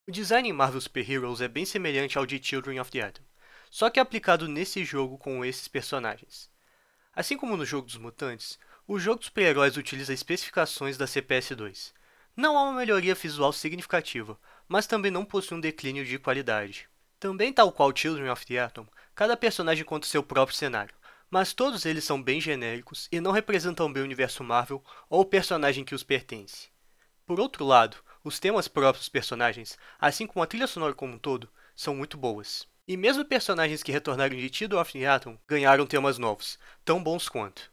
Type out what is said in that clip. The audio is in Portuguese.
O design em Marvel Super Heroes é bem semelhante ao de Children of the Atom, só que é aplicado nesse jogo com esses personagens. Assim como no jogo dos mutantes, o jogo dos super-heróis utiliza especificações da CPS2. Não há uma melhoria visual significativa, mas também não possui um declínio de qualidade. Também tal qual Children of the Atom, cada personagem conta seu próprio cenário, mas todos eles são bem genéricos e não representam bem o universo Marvel ou o personagem que os pertence. Por outro lado, os temas próprios dos personagens, assim como a trilha sonora como um todo, são muito boas. E mesmo personagens que retornaram de Children of the Atom ganharam temas novos, tão bons quanto.